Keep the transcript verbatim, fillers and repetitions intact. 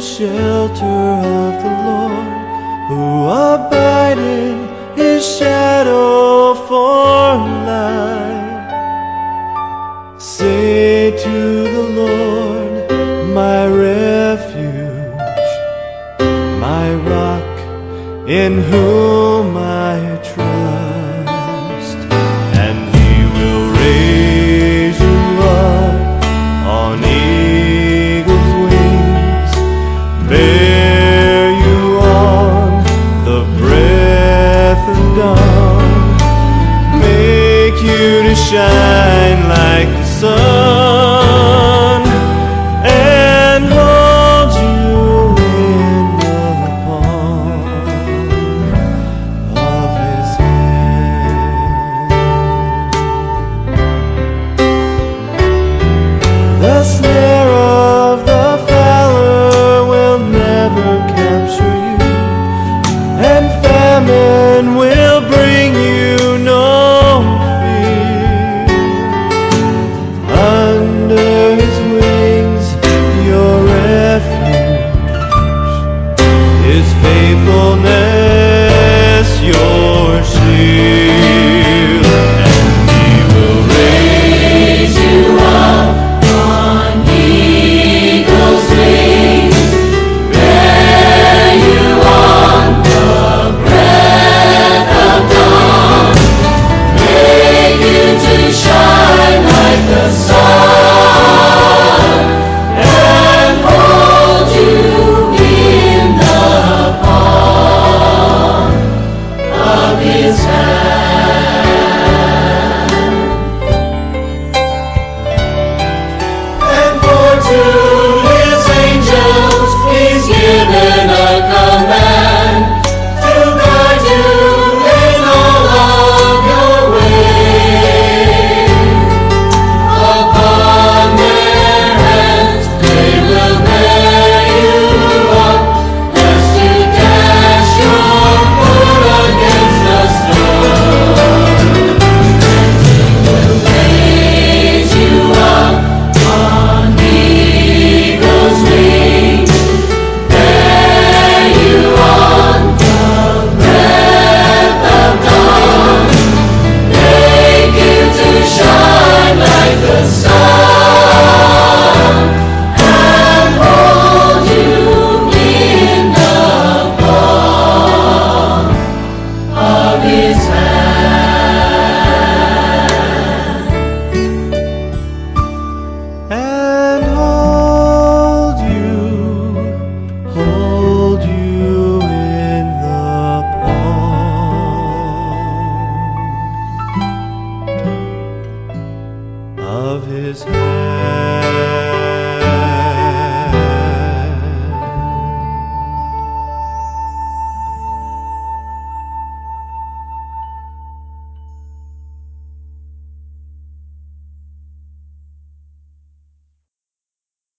shelter of the Lord, who abide in His shadow for life. Say to the Lord, my refuge, my rock, in whom I trust, and He will raise you up on eagle's wings, bear you on the breath of dawn, make you to shine like the sun, and hold you in the palm of His hand. The snare of the fowler will never capture you, and famine will bring you no fear. Under His wings your refuge, His faithfulness your shield, and He will raise you up on eagle's wings, bear you on the breath of dawn, make you to shine like the sun, and hold you in the palm of His hand. And for to His angels He's given a command to guide you in all of your ways. Upon their hands they will bear you up, lest you dash your foot against a stone. And He will raise you up on eagle's wings, bear you on the breath of dawn, make you to shine like the sun, and hold you in the palm of His hand. And hold you, hold you in the palm of His hand.